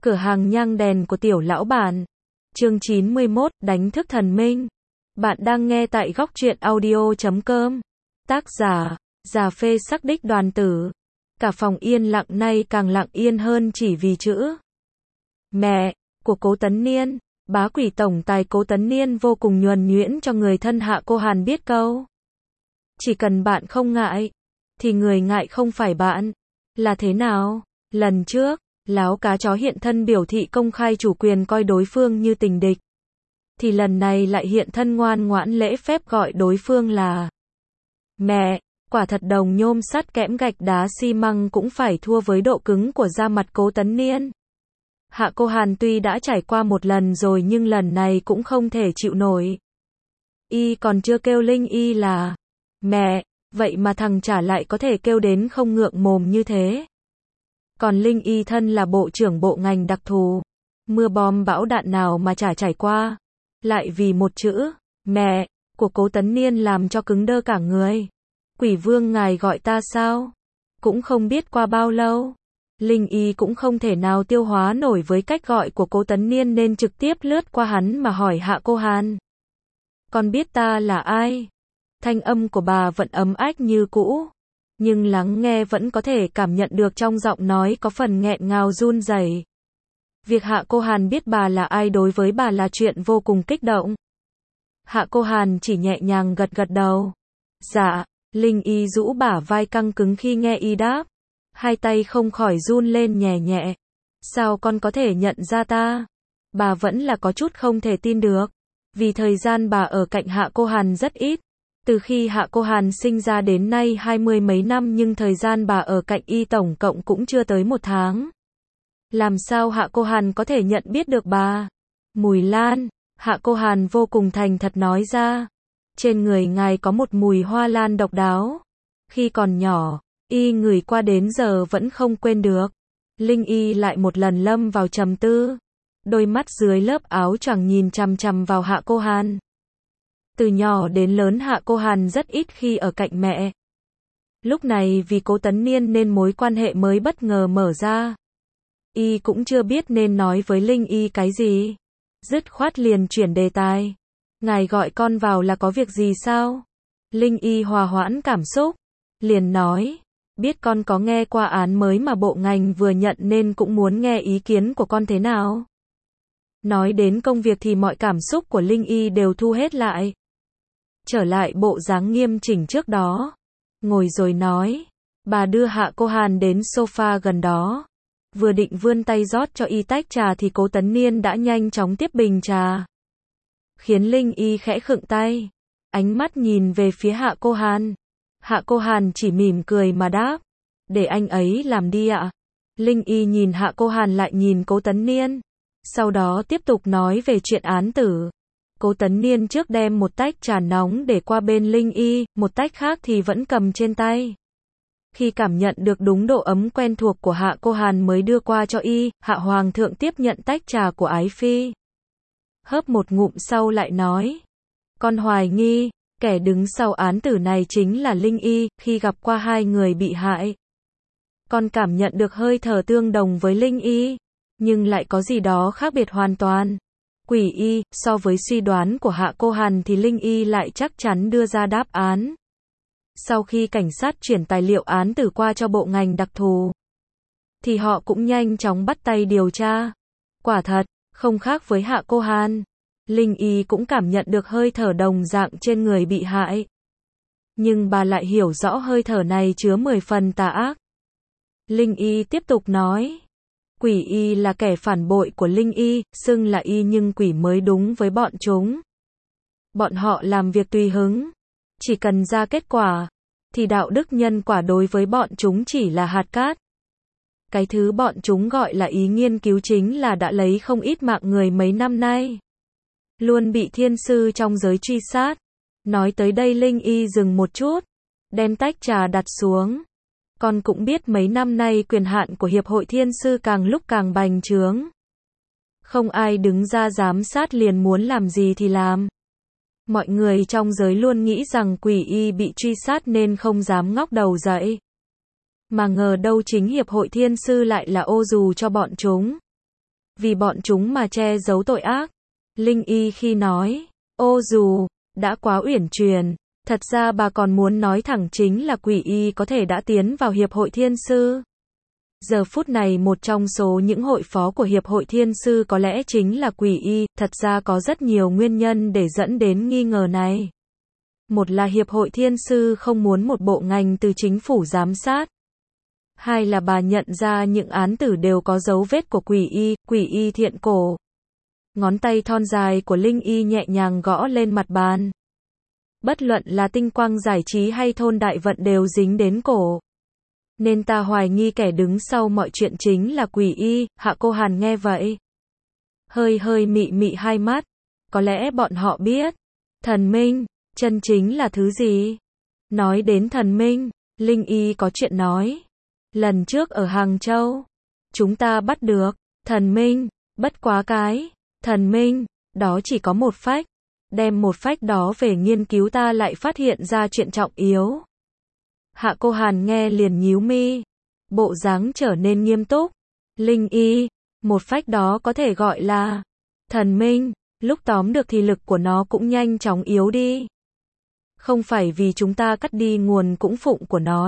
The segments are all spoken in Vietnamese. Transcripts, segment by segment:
Cửa hàng nhang đèn của tiểu lão bản. Chương 91, đánh thức thần minh. Bạn đang nghe tại góc truyện audio.com. Tác giả, Già Phê Sắc Đích Đoàn Tử. Cả phòng yên lặng, nay càng lặng yên hơn chỉ vì chữ mẹ của Cố Tấn Niên. Bá quỷ tổng tài Cố Tấn Niên vô cùng nhuần nhuyễn cho người thân Hạ Cô Hàn biết câu: chỉ cần bạn không ngại, thì người ngại không phải bạn. Là thế nào? Lần trước, láo cá chó hiện thân biểu thị công khai chủ quyền coi đối phương như tình địch. Thì lần này lại hiện thân ngoan ngoãn lễ phép gọi đối phương là mẹ. Quả thật đồng nhôm sắt kẽm gạch đá xi măng cũng phải thua với độ cứng của da mặt Cố Tấn Niên. Hạ Cô Hàn tuy đã trải qua một lần rồi nhưng lần này cũng không thể chịu nổi. Y còn chưa kêu Linh Y là mẹ, vậy mà thằng trả lại có thể kêu đến không ngượng mồm như thế. Còn Linh Y thân là bộ trưởng bộ ngành đặc thù, mưa bom bão đạn nào mà chả trải qua, lại vì một chữ mẹ của Cố Tấn Niên làm cho cứng đơ cả người. Quỷ vương ngài gọi ta sao? Cũng không biết qua bao lâu, Linh Y cũng không thể nào tiêu hóa nổi với cách gọi của Cố Tấn Niên nên trực tiếp lướt qua hắn mà hỏi Hạ Cô Hàn: con biết ta là ai? Thanh âm của bà vẫn ấm ách như cũ, nhưng lắng nghe vẫn có thể cảm nhận được trong giọng nói có phần nghẹn ngào run rẩy. Việc Hạ Cô Hàn biết bà là ai đối với bà là chuyện vô cùng kích động. Hạ Cô Hàn chỉ nhẹ nhàng gật gật đầu. Dạ. Linh Y rũ bả vai căng cứng khi nghe y đáp, hai tay không khỏi run lên nhẹ nhẹ. Sao con có thể nhận ra ta? Bà vẫn là có chút không thể tin được, vì thời gian bà ở cạnh Hạ Cô Hàn rất ít. Từ khi Hạ Cô Hàn sinh ra đến nay 20 mấy năm nhưng thời gian bà ở cạnh y tổng cộng cũng chưa tới 1 tháng. Làm sao Hạ Cô Hàn có thể nhận biết được bà? Mùi lan, Hạ Cô Hàn vô cùng thành thật nói ra. Trên người ngài có một mùi hoa lan độc đáo. Khi còn nhỏ, y ngửi qua đến giờ vẫn không quên được. Linh Y lại một lần lâm vào trầm tư. Đôi mắt dưới lớp áo choàng nhìn chằm chằm vào Hạ Cô Hàn. Từ nhỏ đến lớn Hạ Cô Hàn rất ít khi ở cạnh mẹ. Lúc này vì Cố Tấn Niên nên mối quan hệ mới bất ngờ mở ra. Y cũng chưa biết nên nói với Linh Y cái gì. Dứt khoát liền chuyển đề tài. Ngài gọi con vào là có việc gì sao? Linh Y hòa hoãn cảm xúc, liền nói, biết con có nghe qua án mới mà bộ ngành vừa nhận nên cũng muốn nghe ý kiến của con thế nào. Nói đến công việc thì mọi cảm xúc của Linh Y đều thu hết lại. Trở lại bộ dáng nghiêm chỉnh trước đó. Ngồi rồi nói, bà đưa Hạ Cô Hàn đến sofa gần đó. Vừa định vươn tay rót cho y tách trà thì Cố Tấn Niên đã nhanh chóng tiếp bình trà, khiến Linh Y khẽ khựng tay, ánh mắt nhìn về phía Hạ Cô Hàn. Hạ Cô Hàn chỉ mỉm cười mà đáp, để anh ấy làm đi ạ. Linh Y nhìn Hạ Cô Hàn lại nhìn Cố Tấn Niên, sau đó tiếp tục nói về chuyện án tử. Cố Tấn Niên trước đem một tách trà nóng để qua bên Linh Y, một tách khác thì vẫn cầm trên tay. Khi cảm nhận được đúng độ ấm quen thuộc của Hạ Cô Hàn mới đưa qua cho y, Hạ Hoàng thượng tiếp nhận tách trà của ái phi. Hớp một ngụm sau lại nói, con hoài nghi, kẻ đứng sau án tử này chính là Linh Y, khi gặp qua hai người bị hại. Con cảm nhận được hơi thở tương đồng với Linh Y, nhưng lại có gì đó khác biệt hoàn toàn. Quỷ Y, so với suy đoán của Hạ Cô Hàn thì Linh Y lại chắc chắn đưa ra đáp án. Sau khi cảnh sát chuyển tài liệu án tử qua cho bộ ngành đặc thù, thì họ cũng nhanh chóng bắt tay điều tra. Quả thật, không khác với Hạ Cô Hàn, Linh Y cũng cảm nhận được hơi thở đồng dạng trên người bị hại. Nhưng bà lại hiểu rõ hơi thở này chứa 10 phần tà ác. Linh Y tiếp tục nói, Quỷ Y là kẻ phản bội của Linh Y, xưng là Y nhưng quỷ mới đúng với bọn chúng. Bọn họ làm việc tùy hứng, chỉ cần ra kết quả, thì đạo đức nhân quả đối với bọn chúng chỉ là hạt cát. Cái thứ bọn chúng gọi là ý nghiên cứu chính là đã lấy không ít mạng người mấy năm nay. Luôn bị thiên sư trong giới truy sát. Nói tới đây Linh Y dừng một chút, đem tách trà đặt xuống. Con cũng biết mấy năm nay quyền hạn của Hiệp hội Thiên sư càng lúc càng bành trướng. Không ai đứng ra giám sát liền muốn làm gì thì làm. Mọi người trong giới luôn nghĩ rằng Quỷ Y bị truy sát nên không dám ngóc đầu dậy. Mà ngờ đâu chính Hiệp hội Thiên sư lại là ô dù cho bọn chúng. vì bọn chúng mà che giấu tội ác. Linh Y khi nói, ô dù, đã quá uyển chuyển, thật ra bà còn muốn nói thẳng chính là quỷ y có thể đã tiến vào Hiệp hội Thiên Sư. Giờ phút này một trong số những hội phó của Hiệp hội Thiên Sư có lẽ chính là quỷ y, thật ra có rất nhiều nguyên nhân để dẫn đến nghi ngờ này. Một là Hiệp hội Thiên Sư không muốn một bộ ngành từ chính phủ giám sát. Hai là bà nhận ra những án tử đều có dấu vết của quỷ y thiện cổ. Ngón tay thon dài của Linh Y nhẹ nhàng gõ lên mặt bàn. Bất luận là tinh quang giải trí hay thôn đại vận đều dính đến cổ. Nên ta hoài nghi kẻ đứng sau mọi chuyện chính là quỷ y. Hạ Cô Hàn nghe vậy, hơi mị mị hai mắt. Có lẽ bọn họ biết thần minh chân chính là thứ gì. Nói đến thần minh, Linh Y có chuyện nói. Lần trước ở Hàng Châu, chúng ta bắt được thần minh, bất quá cái thần minh đó chỉ có một phách. Đem một phách đó về nghiên cứu ta lại phát hiện ra chuyện trọng yếu. Hạ Cô Hàn nghe liền nhíu mi, bộ dáng trở nên nghiêm túc. Linh Y, một phách đó có thể gọi là thần minh, lúc tóm được thì lực của nó cũng nhanh chóng yếu đi. Không phải vì chúng ta cắt đi nguồn cung phụng của nó,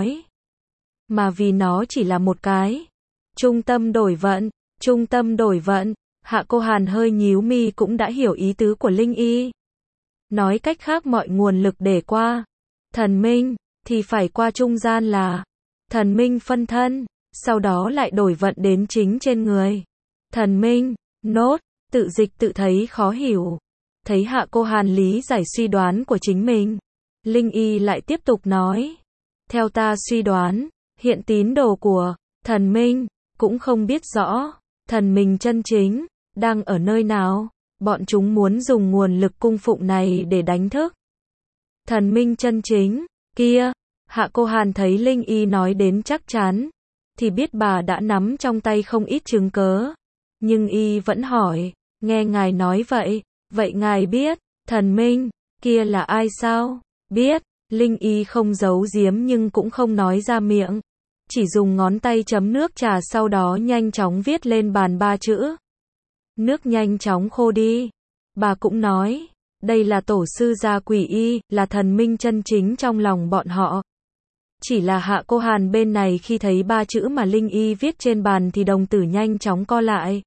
mà vì nó chỉ là một cái trung tâm đổi vận. Trung tâm đổi vận. Hạ Cô Hàn hơi nhíu mi cũng đã hiểu ý tứ của Linh Y. Nói cách khác mọi nguồn lực để qua thần minh thì phải qua trung gian là thần minh phân thân, sau đó lại đổi vận đến chính trên người thần minh. Nốt, tự dịch tự thấy khó hiểu. Thấy Hạ Cô Hàn lý giải suy đoán của chính mình, Linh Y lại tiếp tục nói, theo ta suy đoán, hiện tín đồ của thần minh cũng không biết rõ thần minh chân chính đang ở nơi nào. Bọn chúng muốn dùng nguồn lực cung phụng này để đánh thức thần minh chân chính kia. Hạ Cô Hàn thấy Linh Y nói đến chắc chắn, thì biết bà đã nắm trong tay không ít chứng cớ. Nhưng Y vẫn hỏi, nghe ngài nói vậy, vậy ngài biết thần minh kia là ai sao? Biết. Linh Y không giấu giếm nhưng cũng không nói ra miệng, chỉ dùng ngón tay chấm nước trà sau đó nhanh chóng viết lên bàn 3 chữ. Nước nhanh chóng khô đi. Bà cũng nói, đây là tổ sư gia quỷ y, là thần minh chân chính trong lòng bọn họ. Chỉ là Hạ Cô Hàn bên này khi thấy 3 chữ mà Linh Y viết trên bàn thì đồng tử nhanh chóng co lại.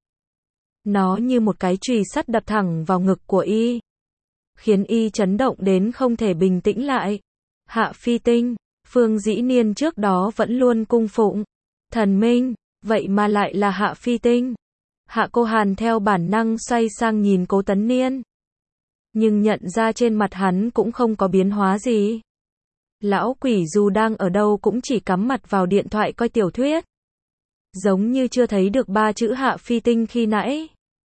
Nó như một cái chùy sắt đập thẳng vào ngực của Y, khiến Y chấn động đến không thể bình tĩnh lại. Hạ Phi Tinh, Phương Dĩ Niên trước đó vẫn luôn cung phụng thần minh, vậy mà lại là Hạ Phi Tinh. Hạ Cô Hàn theo bản năng xoay sang nhìn Cố Tấn Niên, nhưng nhận ra trên mặt hắn cũng không có biến hóa gì. Lão quỷ dù đang ở đâu cũng chỉ cắm mặt vào điện thoại coi tiểu thuyết, giống như chưa thấy được 3 chữ Hạ Phi Tinh khi nãy.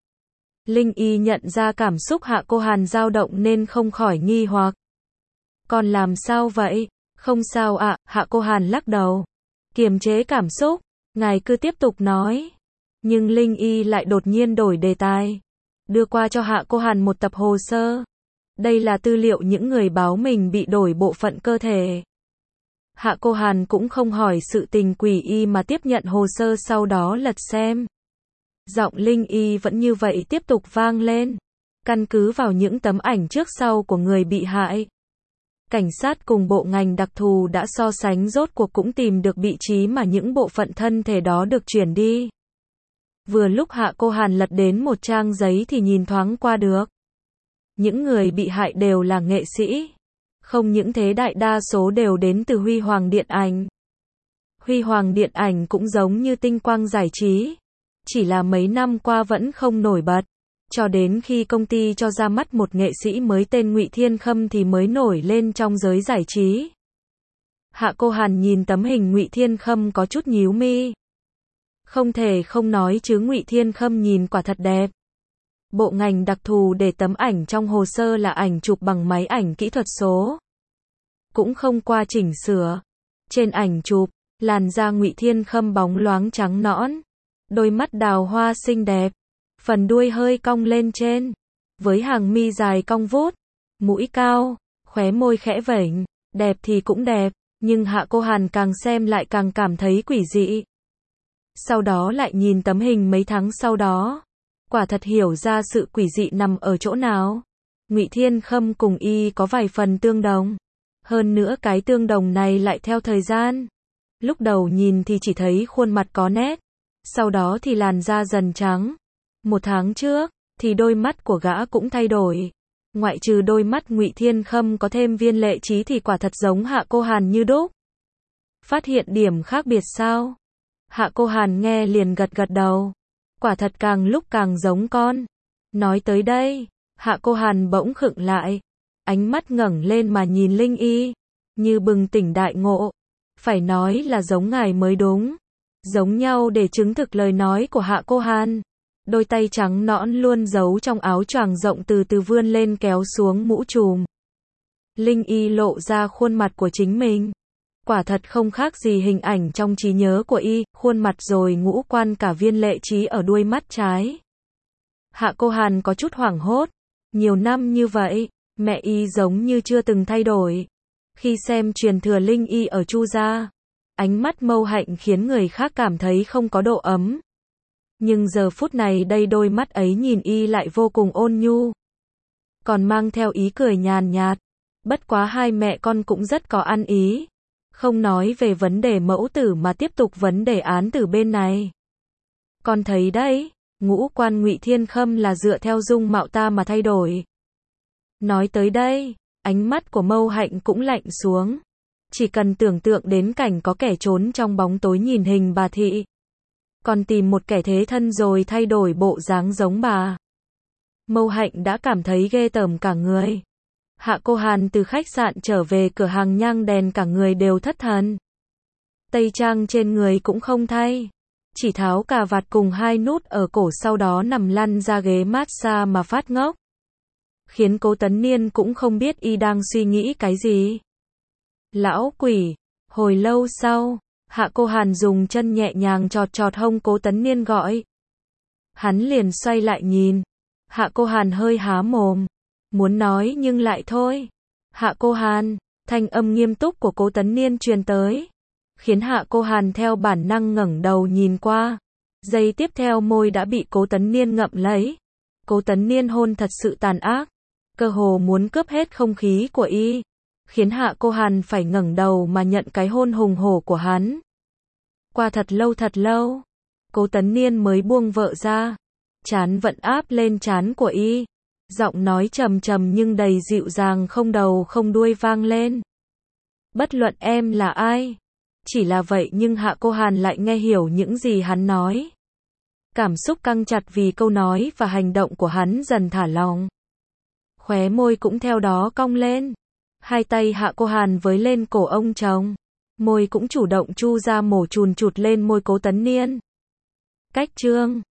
Linh Y nhận ra cảm xúc Hạ Cô Hàn dao động nên không khỏi nghi hoặc. Còn làm sao vậy? Không sao ạ. Hạ Cô Hàn lắc đầu, kiềm chế cảm xúc. Ngài cứ tiếp tục nói. Nhưng Linh Y lại đột nhiên đổi đề tài, đưa qua cho Hạ Cô Hàn một tập hồ sơ. Đây là tư liệu những người báo mình bị đổi bộ phận cơ thể. Hạ Cô Hàn cũng không hỏi sự tình quỷ y mà tiếp nhận hồ sơ sau đó lật xem. Giọng Linh Y vẫn như vậy tiếp tục vang lên. Căn cứ vào những tấm ảnh trước sau của người bị hại, cảnh sát cùng bộ ngành đặc thù đã so sánh rốt cuộc cũng tìm được vị trí mà những bộ phận thân thể đó được chuyển đi. Vừa lúc Hạ Cô Hàn lật đến một trang giấy thì nhìn thoáng qua được. Những người bị hại đều là nghệ sĩ. Không những thế đại đa số đều đến từ Huy Hoàng Điện Ảnh. Huy Hoàng Điện Ảnh cũng giống như Tinh Quang Giải trí, chỉ là mấy năm qua vẫn không nổi bật. Cho đến khi công ty cho ra mắt một nghệ sĩ mới tên Ngụy Thiên Khâm thì mới nổi lên trong giới giải trí. Hạ Cô Hàn nhìn tấm hình Ngụy Thiên Khâm có chút nhíu mi. Không thể không nói chứ Ngụy Thiên Khâm nhìn quả thật đẹp. Bộ ngành đặc thù để tấm ảnh trong hồ sơ là ảnh chụp bằng máy ảnh kỹ thuật số, cũng không qua chỉnh sửa. Trên ảnh chụp, làn da Ngụy Thiên Khâm bóng loáng trắng nõn, đôi mắt đào hoa xinh đẹp, phần đuôi hơi cong lên trên, với hàng mi dài cong vút, mũi cao, khóe môi khẽ vểnh, đẹp thì cũng đẹp, nhưng Hạ Cô Hàn càng xem lại càng cảm thấy quỷ dị. Sau đó lại nhìn tấm hình mấy tháng sau đó, Quả thật hiểu ra sự quỷ dị nằm ở chỗ nào. Ngụy Thiên Khâm cùng y có vài phần tương đồng. Hơn nữa cái tương đồng này lại theo thời gian. Lúc đầu nhìn thì chỉ thấy khuôn mặt có nét, sau đó thì làn da dần trắng. 1 tháng trước, thì đôi mắt của gã cũng thay đổi. Ngoại trừ đôi mắt Ngụy Thiên Khâm có thêm viên lệ trí thì quả thật giống Hạ Cô Hàn như đúc. Phát hiện điểm khác biệt sao? Hạ Cô Hàn nghe liền gật gật đầu. Quả thật càng lúc càng giống con. Nói tới đây, Hạ Cô Hàn bỗng khựng lại. Ánh mắt ngẩng lên mà nhìn Linh Y, như bừng tỉnh đại ngộ. Phải nói là giống ngài mới đúng. Giống nhau để chứng thực lời nói của Hạ Cô Hàn. Đôi tay trắng nõn luôn giấu trong áo choàng rộng từ từ vươn lên kéo xuống mũ trùm. Linh Y lộ ra khuôn mặt của chính mình. Quả thật không khác gì hình ảnh trong trí nhớ của y, khuôn mặt rồi ngũ quan cả viên lệ trí ở đuôi mắt trái. Hạ Cô Hàn có chút hoảng hốt. Nhiều năm như vậy, mẹ y giống như chưa từng thay đổi. Khi xem truyền thừa Linh Y ở Chu gia, ánh mắt Mâu Hạnh khiến người khác cảm thấy không có độ ấm. Nhưng giờ phút này đây đôi mắt ấy nhìn y lại vô cùng ôn nhu. Còn mang theo ý cười nhàn nhạt. Bất quá hai mẹ con cũng rất có ăn ý. Không nói về vấn đề mẫu tử mà tiếp tục vấn đề án tử bên này. Con thấy đấy, ngũ quan Ngụy Thiên Khâm là dựa theo dung mạo ta mà thay đổi. Nói tới đây, ánh mắt của Mâu Hạnh cũng lạnh xuống. Chỉ cần tưởng tượng đến cảnh có kẻ trốn trong bóng tối nhìn hình bà thị. Còn tìm một kẻ thế thân rồi thay đổi bộ dáng giống bà. Mâu Hạnh đã cảm thấy ghê tởm cả người. Hạ Cô Hàn từ khách sạn trở về cửa hàng nhang đèn cả người đều thất thần. Tây trang trên người cũng không thay. Chỉ tháo cà vạt cùng 2 nút ở cổ sau đó nằm lăn ra ghế massage mà phát ngốc. Khiến Cố Tấn Niên cũng không biết y đang suy nghĩ cái gì. Lão quỷ. Hồi lâu sau, Hạ Cô Hàn dùng chân nhẹ nhàng chọt chọt hông Cố Tấn Niên gọi. Hắn liền xoay lại nhìn. Hạ Cô Hàn hơi há mồm. Muốn nói nhưng lại thôi. Hạ Cô Hàn, thanh âm nghiêm túc của Cố Tấn Niên truyền tới. Khiến Hạ Cô Hàn theo bản năng ngẩng đầu nhìn qua. Giây tiếp theo môi đã bị Cố Tấn Niên ngậm lấy. Cố Tấn Niên hôn thật sự tàn ác. Cơ hồ muốn cướp hết không khí của y. Khiến Hạ Cô Hàn phải ngẩng đầu mà nhận cái hôn hùng hổ của hắn. Qua thật lâu, Cố Tấn Niên mới buông vợ ra. Trán vẫn áp lên trán của y. Giọng nói trầm trầm nhưng đầy dịu dàng không đầu không đuôi vang lên. Bất luận em là ai. Chỉ là vậy nhưng Hạ Cô Hàn lại nghe hiểu những gì hắn nói. Cảm xúc căng chặt vì câu nói và hành động của hắn dần thả lỏng. Khóe môi cũng theo đó cong lên. Hai tay Hạ Cô Hàn với lên cổ ông chồng. Môi cũng chủ động chu ra mổ chùn chụt lên môi Cố Tấn Niên. Cách chương